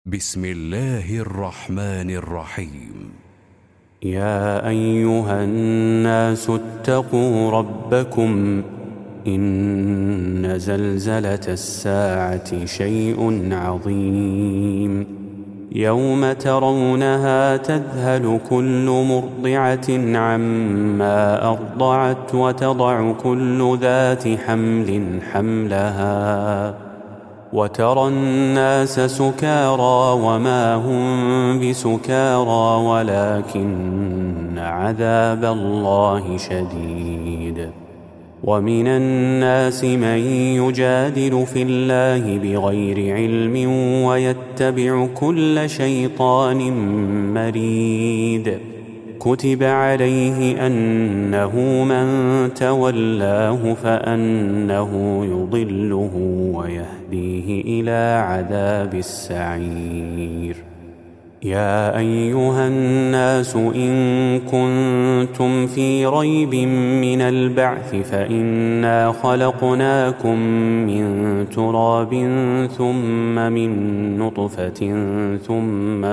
بسم الله الرحمن الرحيم. يا أيها الناس اتقوا ربكم إن زلزلة الساعة شيء عظيم يوم ترونها تذهل كل مرضعة عما أرضعت وتضع كل ذات حمل حملها وترى الناس سكارى وما هم بسكارى ولكن عذاب الله شديد. ومن الناس من يجادل في الله بغير علم ويتبع كل شيطان مريد كتب عليه أنه من تولاه فأنه يضله ويهديه إلى عذاب السعير. يا أيها الناس إن كنتم في ريب من البعث فإنا خلقناكم من تراب ثم من نطفة ثم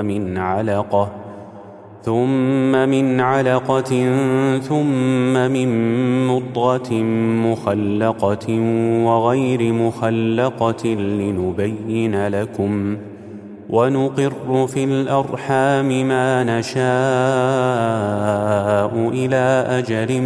من علقة ثم من مضغة مخلقة وغير مخلقة لنبين لكم ونقر في الأرحام ما نشاء إلى أجل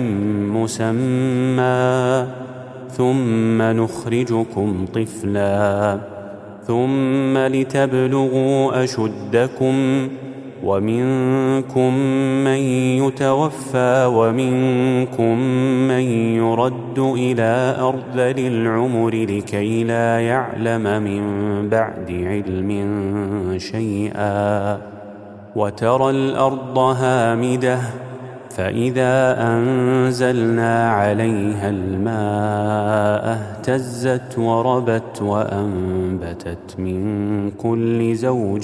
مسمى ثم نخرجكم طفلا ثم لتبلغوا أشدكم ومنكم من يتوفى ومنكم من يرد إلى أرذل العمر لكي لا يعلم من بعد علم شيئا وترى الأرض هامدة فإذا أنزلنا عليها الماء اهتزت وربت وأنبتت من كل زوج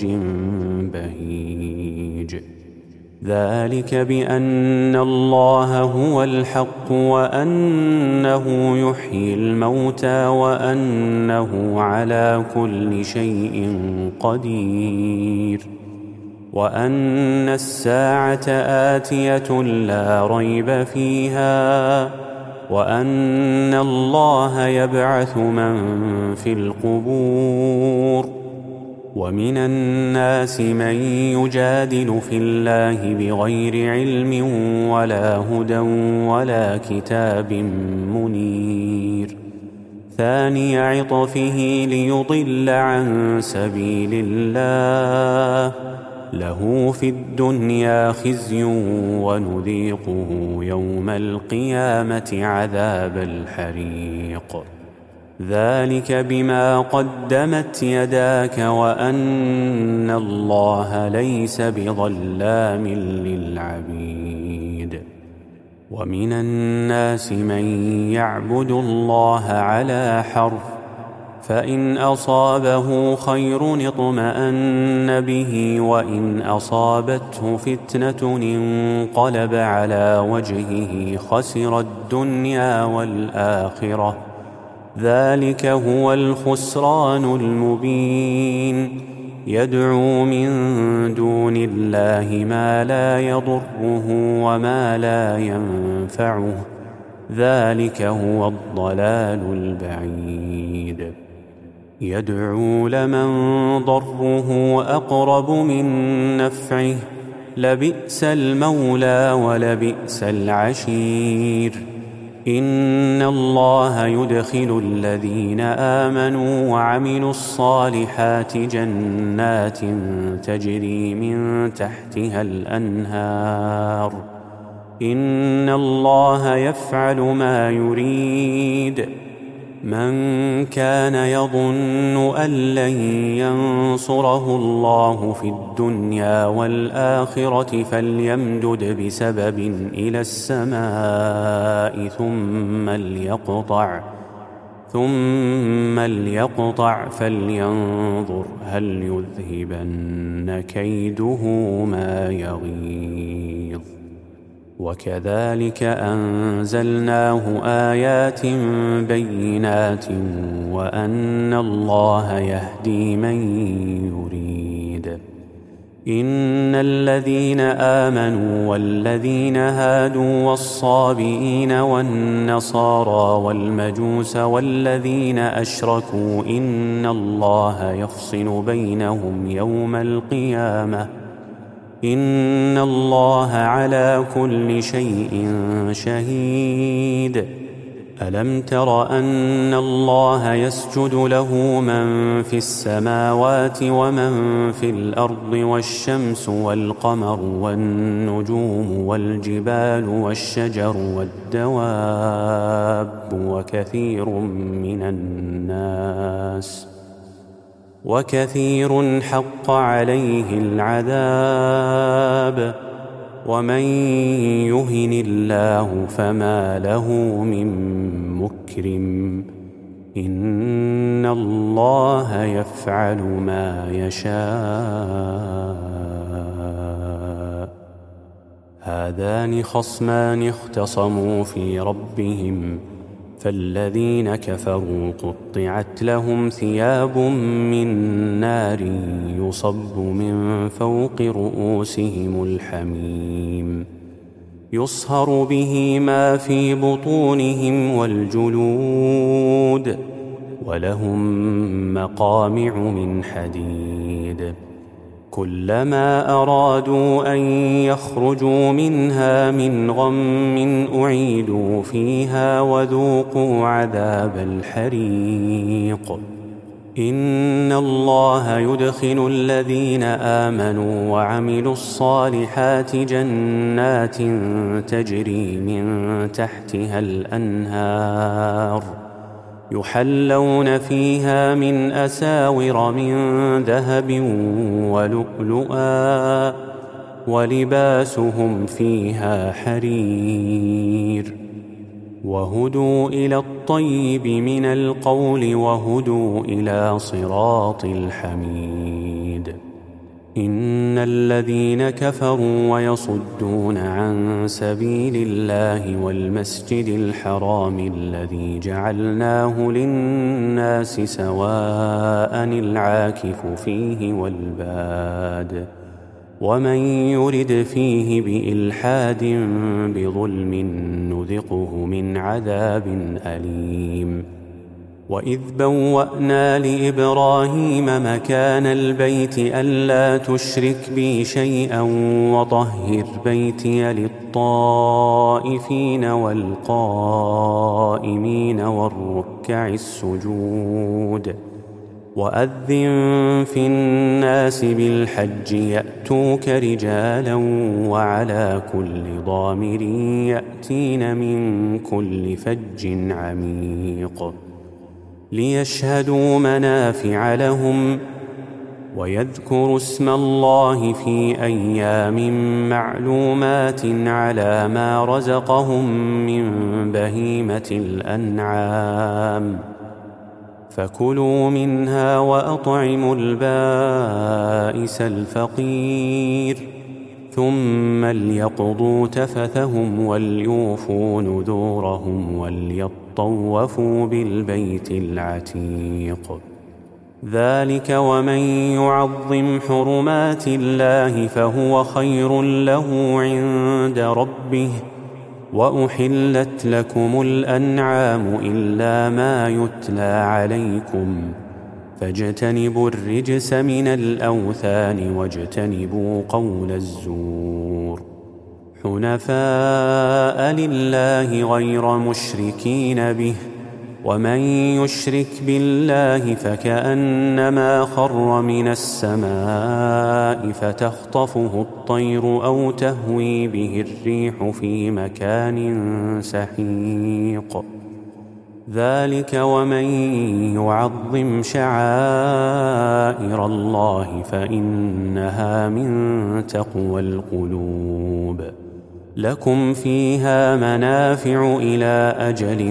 بهيج. ذلك بأن الله هو الحق وأنه يحيي الموتى وأنه على كل شيء قدير وأن الساعة آتية لا ريب فيها وأن الله يبعث من في القبور. ومن الناس من يجادل في الله بغير علم ولا هدى ولا كتاب منير ثاني عطفه ليضل عن سبيل الله له في الدنيا خزي ونذيقه يوم القيامة عذاب الحريق. ذلك بما قدمت يداك وأن الله ليس بظلام للعبيد. ومن الناس من يعبد الله على حرف فإن أصابه خير اطمأن به وإن أصابته فتنة انقلب على وجهه خسر الدنيا والآخرة ذلك هو الخسران المبين. يدعو من دون الله ما لا يضره وما لا ينفعه ذلك هو الضلال البعيد. يدعو لمن ضره أقرب من نفعه لبئس المولى ولبئس العشير. إن الله يدخل الذين آمنوا وعملوا الصالحات جنات تجري من تحتها الأنهار إن الله يفعل ما يريد. من كان يظن أن لن ينصره الله في الدنيا والآخرة فليمدد بسبب إلى السماء ثم ليقطع فلينظر هل يذهبن كيده ما يغيظ. وكذلك أنزلناه آيات بينات وأن الله يهدي من يريد إن الذين آمنوا والذين هادوا والصابئين والنصارى والمجوس والذين أشركوا إن الله يفصل بينهم يوم القيامة إن الله على كل شيء شهيد. ألم تر أن الله يسجد له من في السماوات ومن في الأرض والشمس والقمر والنجوم والجبال والشجر والدواب وكثير حق عليه العذاب ومن يهن الله فما له من مكرم إن الله يفعل ما يشاء. هذان خصمان اختصموا في ربهم فالذين كفروا قطعت لهم ثياب من نار يصب من فوق رؤوسهم الحميم يصهر به ما في بطونهم والجلود ولهم مقامع من حديد كلما أرادوا أن يخرجوا منها من غم أعيدوا فيها وذوقوا عذاب الحريق. إن الله يدخل الذين آمنوا وعملوا الصالحات جنات تجري من تحتها الأنهار يحلون فيها من أساور من ذهب ولؤلؤا ولباسهم فيها حرير وهدوا إلى الطيب من القول وهدوا إلى صراط الحميد. إن الذين كفروا ويصدون عن سبيل الله والمسجد الحرام الذي جعلناه للناس سواء العاكف فيه والباد ومن يرد فيه بإلحاد بظلم نذقه من عذاب أليم. وإذ بوأنا لإبراهيم مكان البيت ألا تشرك بي شيئا وطهر بيتي للطائفين والقائمين والركع السجود وأذن في الناس بالحج يأتوك رجالا وعلى كل ضامر يأتين من كل فج عميق ليشهدوا منافع لهم ويذكروا اسم الله في أيام معلومات على ما رزقهم من بهيمة الأنعام فكلوا منها وأطعموا البائس الفقير ثم ليقضوا تفثهم وليوفوا نذورهم وليطوفوا بالبيت العتيق. ذلك ومن يعظم حرمات الله فهو خير له عند ربه. وأحلت لكم الأنعام إلا ما يتلى عليكم فاجتنبوا الرجس من الأوثان واجتنبوا قول الزور حنفاء لله غير مشركين به ومن يشرك بالله فكأنما خر من السماء فتخطفه الطير أو تهوي به الريح في مكان سحيق. ذلك ومن يعظم شعائر الله فإنها من تقوى القلوب. لكم فيها منافع إلى أجل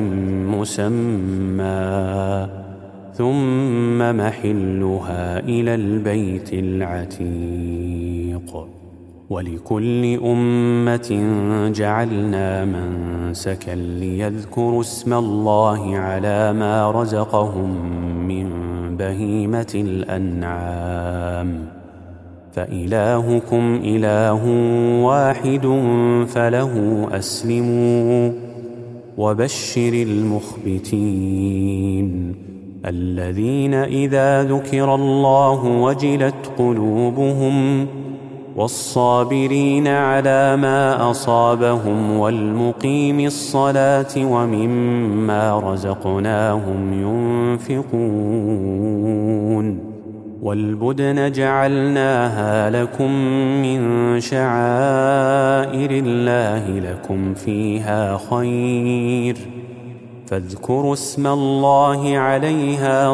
مسمى ثم محلها إلى البيت العتيق. ولكل أمة جعلنا منسكا ليذكروا اسم الله على ما رزقهم من بهيمة الأنعام فإلهكم إله واحد فله أسلموا. وبشر المخبتين الذين إذا ذكر الله وجلت قلوبهم، والصابرين على ما أصابهم، والمقيم الصلاة ومما رزقناهم ينفقون. والبدن جعلناها لكم من شعائر الله لكم فيها خير، فاذكروا اسم الله عليها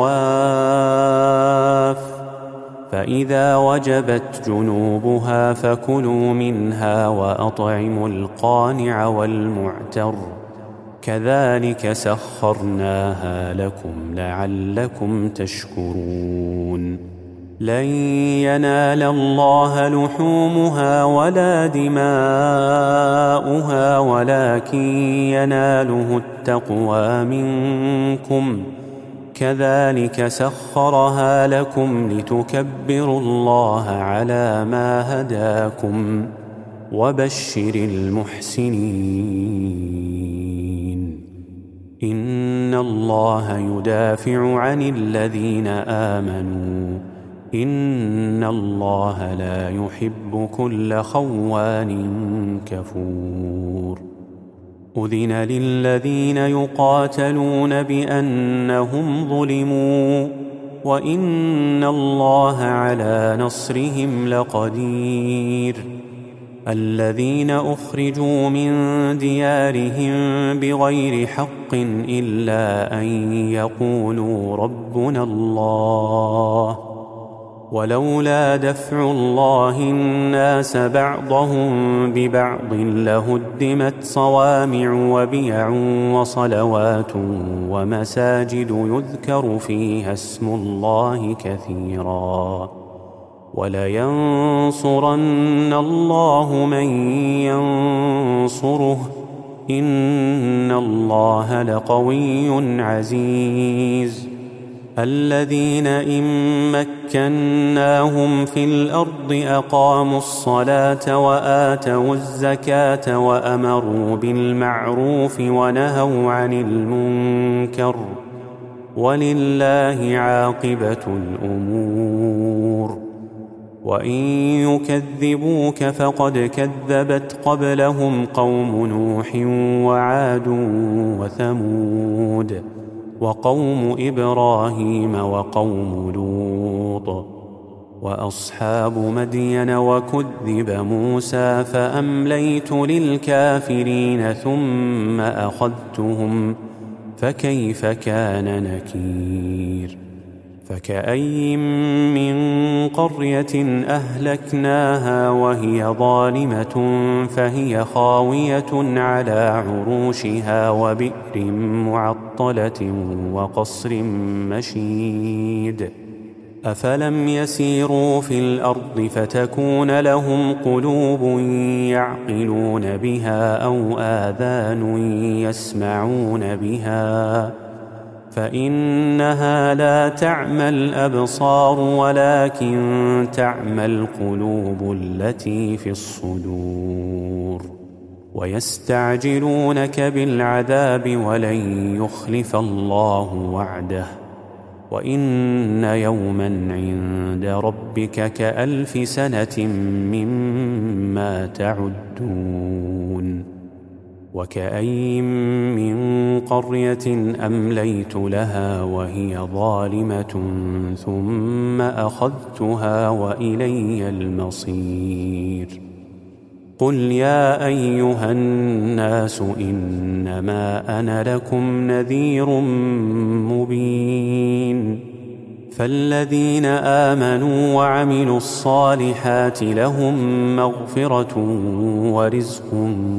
صواف، فإذا وجبت جنوبها فكلوا منها وأطعموا القانع والمعتر، كذلك سخرناها لكم لعلكم تشكرون. لن ينال الله لحومها ولا دماؤها ولكن يناله التقوى منكم، كذلك سخرها لكم لتكبروا الله على ما هداكم. وبشر المحسنين إن الله يدافع عن الذين آمنوا، إن الله لا يحب كل خوان كفور. أذن للذين يقاتلون بأنهم ظلموا، وإن الله على نصرهم لقدير. الذين أخرجوا من ديارهم بغير حق إلا أن يقولوا ربنا الله، ولولا دفع الله الناس بعضهم ببعض لهدمت صوامع وبيع وصلوات ومساجد يذكر فيها اسم الله كثيرا، ولينصرن الله من ينصره، إن الله لقوي عزيز. الذين إن مكناهم في الأرض أقاموا الصلاة وآتوا الزكاة وأمروا بالمعروف ونهوا عن المنكر، ولله عاقبة الأمور. وإن يكذبوك فقد كذبت قبلهم قوم نوح وعاد وثمود وقوم إبراهيم وقوم لوط وأصحاب مدين، وكذب موسى فأمليت للكافرين ثم أخذتهم، فكيف كان نكير. فكأي من قرية أهلكناها وهي ظالمة فهي خاوية على عروشها وبئر معطلة وقصر مشيد. أفلم يسيروا في الأرض فتكون لهم قلوب يعقلون بها أو آذان يسمعون بها، فإنها لا تعمى الأبصار ولكن تعمى القلوب التي في الصدور. ويستعجلونك بالعذاب ولن يخلف الله وعده، وإن يوما عند ربك كألف سنة مما تعدون. وكأي من قرية أمليت لها وهي ظالمة ثم أخذتها وإلي المصير. قل يا أيها الناس إنما أنا لكم نذير مبين. فالذين آمنوا وعملوا الصالحات لهم مغفرة ورزق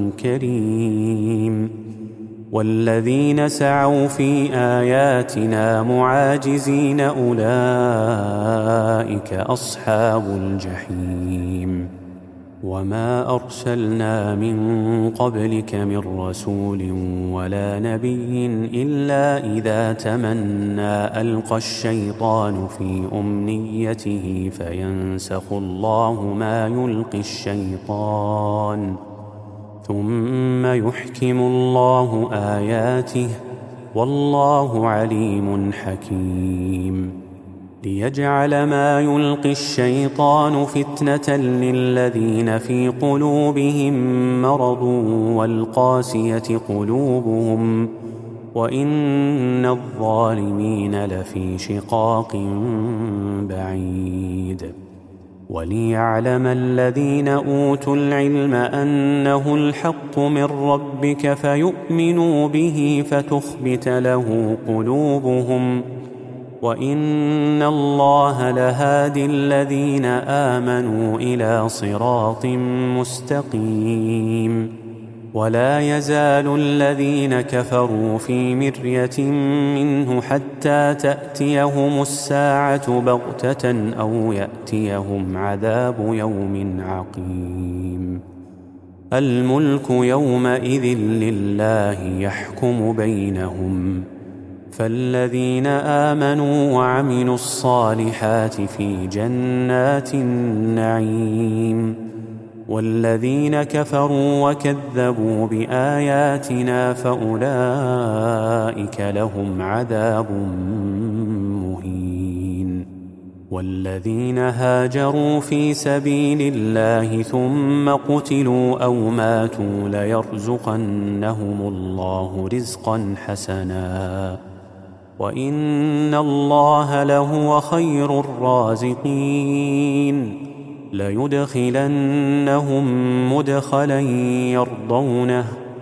كريم، والذين سعوا في آياتنا معاجزين أولئك أصحاب الجحيم. وما أرسلنا من قبلك من رسول ولا نبي إلا إذا تمنى ألقى الشيطان في أمنيته فينسخ الله ما يلقي الشيطان ثم يحكم الله آياته والله عليم حكيم ليجعل ما يلقي الشيطان فتنة للذين في قلوبهم مرض والقاسية قلوبهم وإن الظالمين لفي شقاق بعيد وليعلم الذين أوتوا العلم أنه الحق من ربك فيؤمنوا به فتخبت له قلوبهم وإن الله لهادي الذين آمنوا إلى صراط مستقيم ولا يزال الذين كفروا في مرية منه حتى تأتيهم الساعة بغتة أو يأتيهم عذاب يوم عقيم الملك يومئذ لله يحكم بينهم فالذين آمنوا وعملوا الصالحات في جنات النعيم والذين كفروا وكذبوا بآياتنا فأولئك لهم عذاب مهين والذين هاجروا في سبيل الله ثم قتلوا أو ماتوا ليرزقنهم الله رزقا حسنا وإن الله لهو خير الرازقين ليدخلنهم مدخلا يرضونه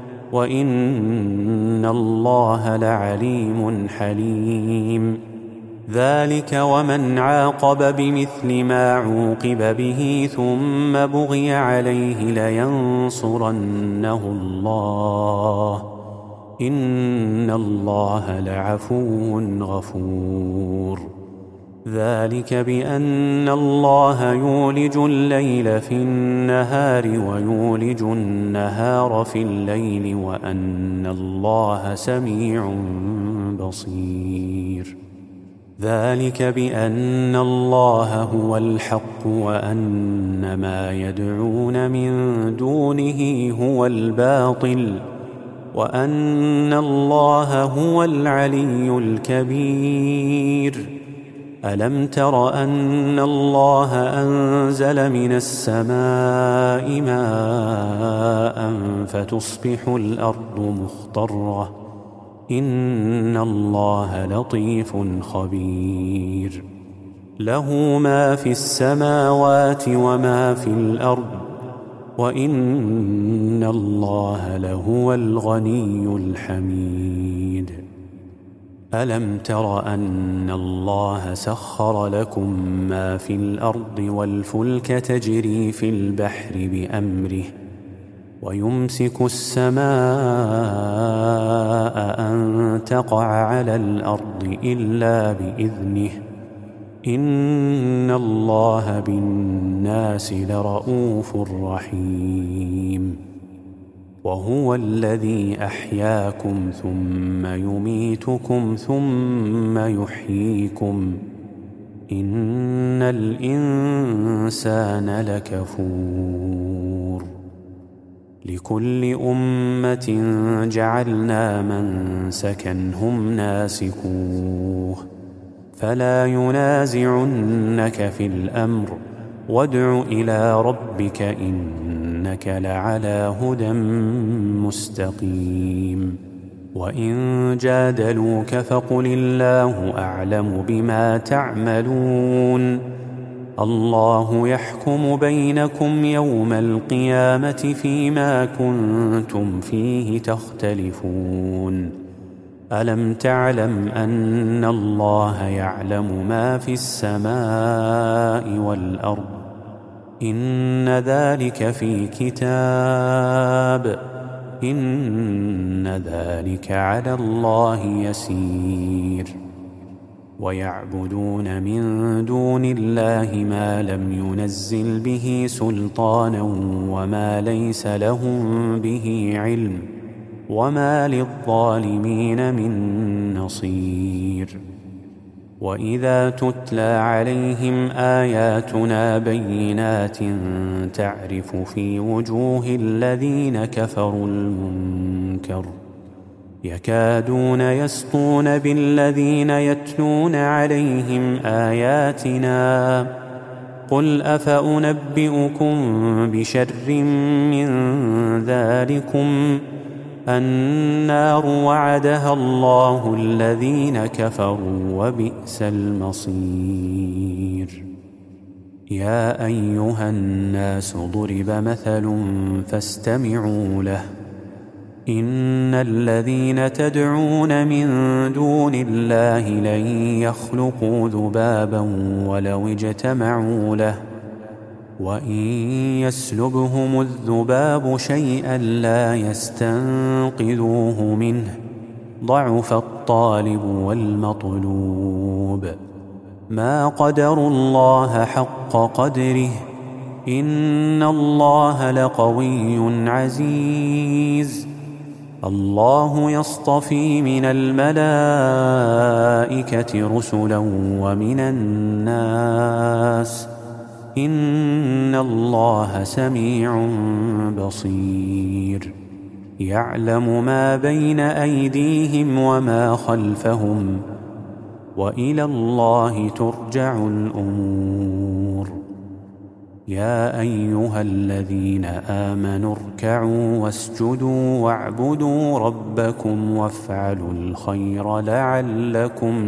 وإن الله لعليم حليم ذلك ومن عاقب بمثل ما عوقب به ثم بغي عليه لينصرنه الله إن الله لعفو غفور ذلك بأن الله يولج الليل في النهار ويولج النهار في الليل وأن الله سميع بصير ذلك بأن الله هو الحق وأن ما يدعون من دونه هو الباطل وأن الله هو العلي الكبير ألم تر أن الله أنزل من السماء ماء فتصبح الأرض مخضرة إن الله لطيف خبير له ما في السماوات وما في الأرض وإن الله لهو الغني الحميد ألم تر أن الله سخر لكم ما في الأرض والفلك تجري في البحر بأمره ويمسك السماء أن تقع على الأرض إلا بإذنه إن الله بالناس لرؤوف رحيم وهو الذي أحياكم ثم يميتكم ثم يحييكم إن الإنسان لكفور لكل أمة جعلنا منسكا هم ناسكوه فلا ينازعنك في الأمر وادع إلى ربك إنك لعلى هدى مستقيم وإن جادلوك فقل الله أعلم بما تعملون الله يحكم بينكم يوم القيامة فيما كنتم فيه تختلفون ألم تعلم أن الله يعلم ما في السماء والأرض إن ذلك في كتاب إن ذلك على الله يسير ويعبدون من دون الله ما لم ينزل به سلطانا وما ليس لهم به علم، وما للظالمين من نصير. وإذا تتلى عليهم آياتنا بينات تعرف في وجوه الذين كفروا المنكر يكادون يسطون بالذين يتلون عليهم آياتنا. قل أفأنبئكم بشر من ذلكم النار وعدها الله الذين كفروا وبئس المصير. يا أيها الناس ضرب مثل فاستمعوا له. إن الذين تدعون من دون الله لن يخلقوا ذبابا ولو اجتمعوا له، وإن يسلبهم الذباب شيئا لا يستنقذوه منه، ضعف الطالب والمطلوب. ما قدروا الله حق قدره، إن الله لقوي عزيز. الله يصطفي من الملائكة رسلا ومن الناس، إن الله سميع بصير. يعلم ما بين أيديهم وما خلفهم، وإلى الله ترجع الأمور. يا أيها الذين آمنوا اركعوا واسجدوا واعبدوا ربكم وافعلوا الخير لعلكم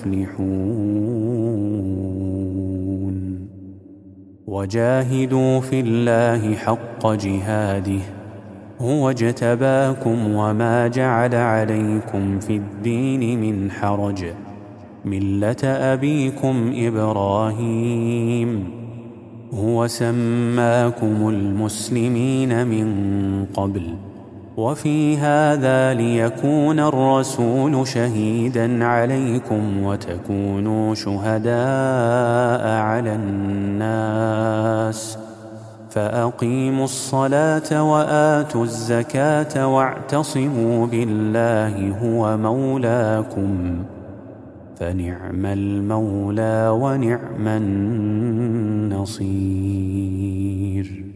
تفلحون. وجاهدوا في الله حق جهاده، هو اجتباكم وما جعل عليكم في الدين من حرج، ملة أبيكم إبراهيم، هو سماكم المسلمين من قبل وفي هذا ليكون الرسول شهيدا عليكم وتكونوا شهداء على الناس. فأقيموا الصلاة وآتوا الزكاة واعتصموا بالله هو مولاكم، فنعم المولى ونعم النصير.